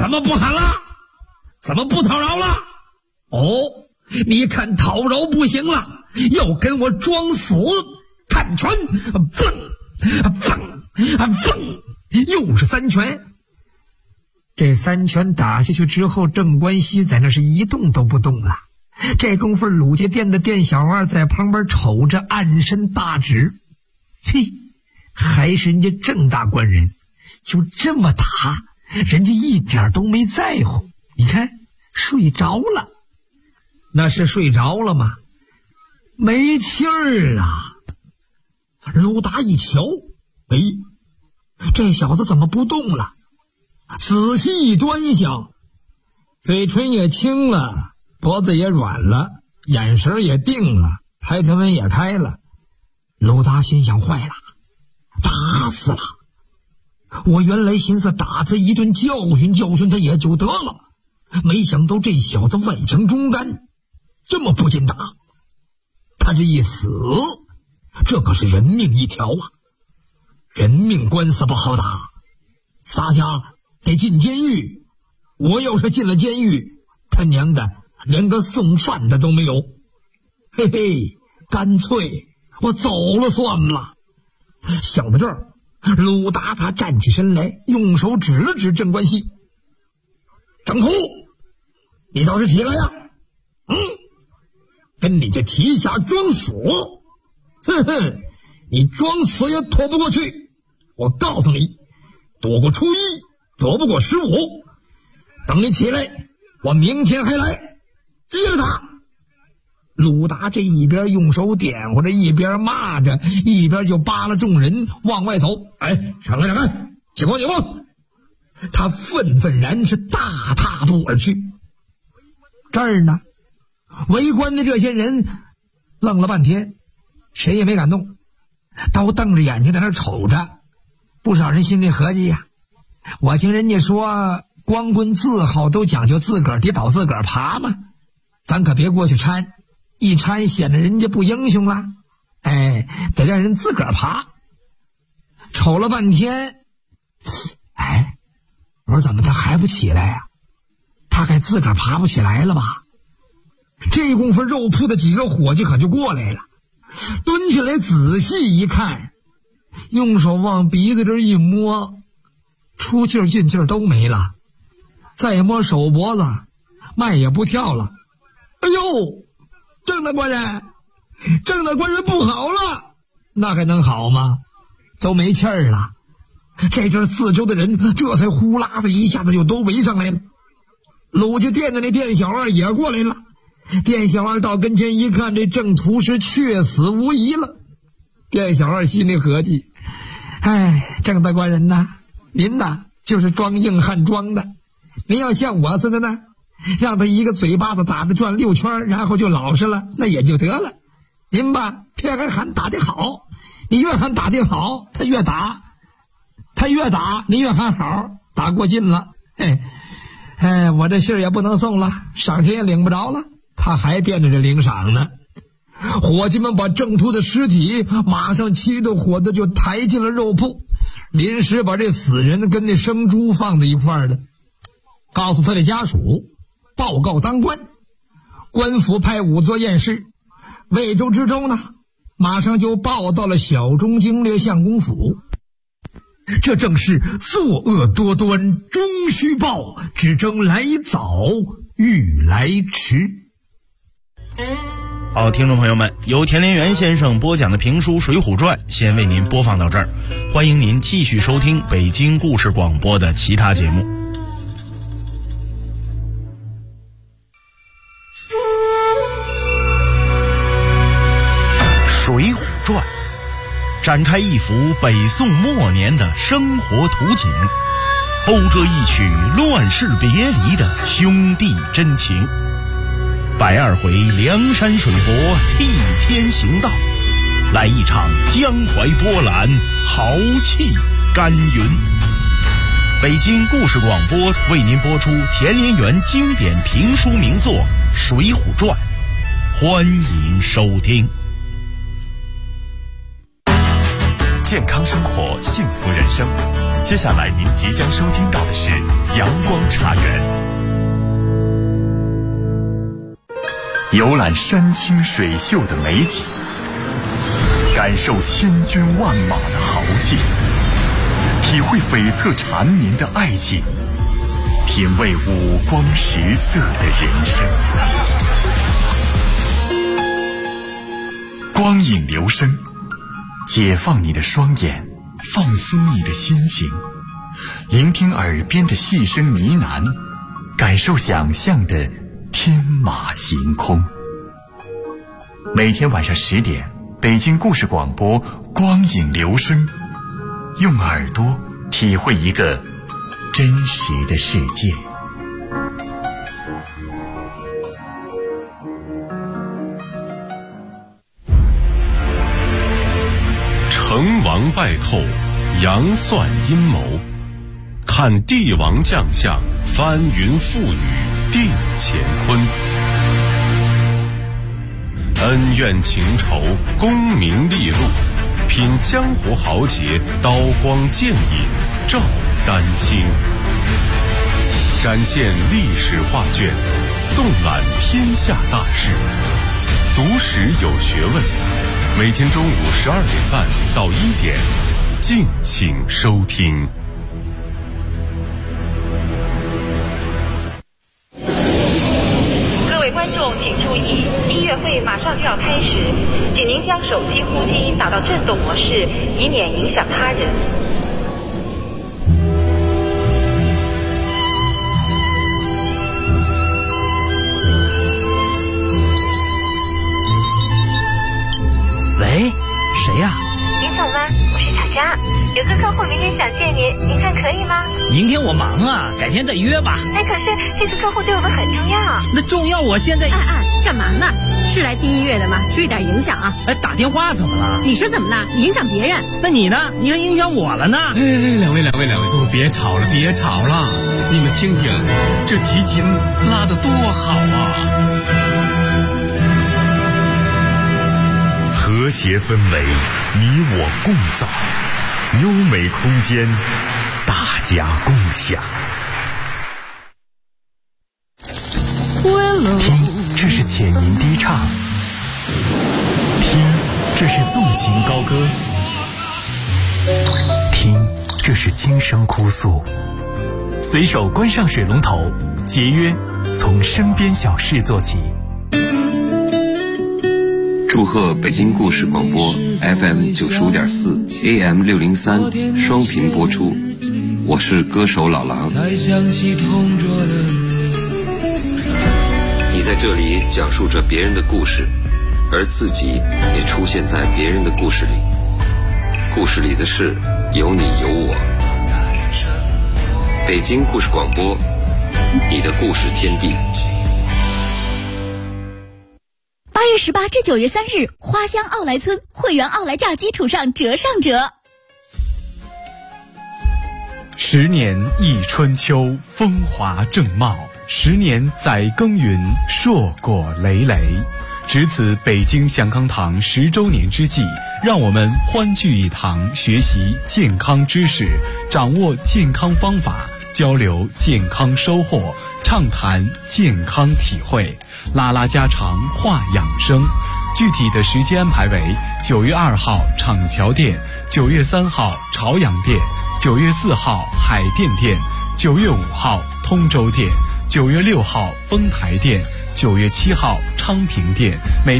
怎么不喊了？怎么不讨饶了？哦，你看讨饶不行了，要跟我装死，看拳，蹦蹦蹦，又是3拳。这3拳打下去之后，郑关西在那是一动都不动了。这功夫，鲁家店的店小二在旁边瞅着，暗伸大指，嘿，还是人家郑大官人，就这么打，人家一点都没在乎。你看，睡着了，那是睡着了吗？没气儿啊！鲁达一瞧，哎，这小子怎么不动了？仔细一端详，嘴唇也青了，脖子也软了，眼神也定了，抬头纹也开了。鲁达心想，坏了，打死了！我原来寻思打他一顿教训他也就得了，没想到这小子外强中干，这么不禁打。他这一死，这可是人命一条啊！人命官司不好打，洒家得进监狱。我要是进了监狱，他娘的连个送饭的都没有。嘿嘿，干脆我走了算了。想到这儿，鲁达他站起身来，用手指了指郑关西：“郑屠，你倒是起来呀！跟你这提辖装死，哼哼，你装死也躲不过去。我告诉你，躲过初一，躲不过15。等你起来，我明天还来接着他。”鲁达这一边用手点活着，一边骂着，一边就扒拉众人往外走。哎，闪开，起光！他愤愤然是大踏步而去。这儿呢，围观的这些人愣了半天，谁也没敢动，都瞪着眼睛在那瞅着。不少人心里合计呀，我听人家说光棍字号都讲究自个儿跌倒自个儿爬嘛，咱可别过去掺，一掺显得人家不英雄了。哎，得让人自个儿爬。瞅了半天，哎，我说怎么他还不起来呀？他该自个儿爬不起来了吧？这功夫，肉铺的几个伙计可就过来了，蹲起来仔细一看，用手往鼻子这一摸，出气儿进气儿都没了，再摸手脖子，脉也不跳了。哎呦，郑大官人不好了！那还能好吗？都没气儿了。这阵四周的人这才呼啦的一下子就都围上来了。鲁家店的那店小二也过来了。店小二到跟前一看，这郑屠是确死无疑了。店小二心里合计，哎，郑大官人呐，您呐就是装硬汉装的，您要像我似的呢，让他一个嘴巴子打得转6圈，然后就老实了，那也就得了。您吧偏还喊打得好，你越喊打得好，他越打，你越喊好，打过劲了。我这信儿也不能送了，赏钱也领不着了，他还惦着这领赏呢。伙计们把郑屠的尸体马上骑着火的就抬进了肉铺，临时把这死人跟那生猪放在一块儿的，告诉他的家属，报告当官。官府派仵作验尸，魏州知州呢马上就报到了小中经略相公府。这正是作恶多端终须报，只争来早欲来迟。 好，听众朋友们，由田连元先生播讲的评书《水浒传》先为您播放到这儿，欢迎您继续收听北京故事广播的其他节目。《水浒传》展开一幅北宋末年的生活图景，勾着一曲乱世别离的兄弟真情。120回梁山水泊替天行道，来一场江淮波澜，豪气干云。北京故事广播为您播出田连元经典评书名作《水浒传》，欢迎收听。健康生活，幸福人生。 接下来您即将收听到的是阳光茶园，游览山清水秀的美景，感受千军万马的豪劲，体会悱恻缠绵的爱情，品味五光十色的人生。光影流声，解放你的双眼，放松你的心情，聆听耳边的细声呢喃，感受想象的天马行空。每天晚上10点，北京故事广播光影流声，用耳朵体会一个真实的世界。 成王败寇，杨算阴谋，看帝王将相，翻云覆雨，定乾坤。恩怨情仇，功名利禄，品江湖豪杰，刀光剑影，照丹青。展现历史画卷，纵览天下大事，读史有学问。每天中午12点半到1点，敬请收听。 各位观众请注意，音乐会马上就要开始，请您将手机呼机打到震动模式，以免影响他人。 喂，谁呀？ 林总吗？我是小佳，有个客户明天想见您，您看可以吗？ 明天我忙啊，改天再约吧。 哎，可是这个客户对我们很重要。 那重要，我现在…… 干嘛呢？是来听音乐的吗？注意点影响啊！ 哎，打电话怎么了？ 你说怎么了？你影响别人。 那你呢？你还影响我了呢？ 哎，两位，都别吵了，别吵了！你们听听，这提琴拉得多好啊！ 和谐氛围，你我共造；优美空间，大家共享。听，这是浅吟低唱；听，这是纵情高歌；听，这是轻声哭诉。随手关上水龙头，节约，从身边小事做起。 祝贺北京故事广播 FM 95.4 AM 603双频播出，我是歌手老狼。你在这里讲述着别人的故事，而自己也出现在别人的故事里，故事里的事有你有我。北京故事广播，你的故事天地。 8月18至9月3日，花乡奥莱村会员奥莱价基础上折上折。 10年忆春秋，风华正茂；10年载耕耘，硕果累累。值此北京祥康堂10周年之际，让我们欢聚一堂，学习健康知识，掌握健康方法，交流健康收获，畅谈健康体会，拉拉家常话养生。具体的时间安排为9月2号厂桥店，9月3号朝阳店，9月4号海淀店，9月5号通州店，9月6号丰台店，9月7号昌平店。每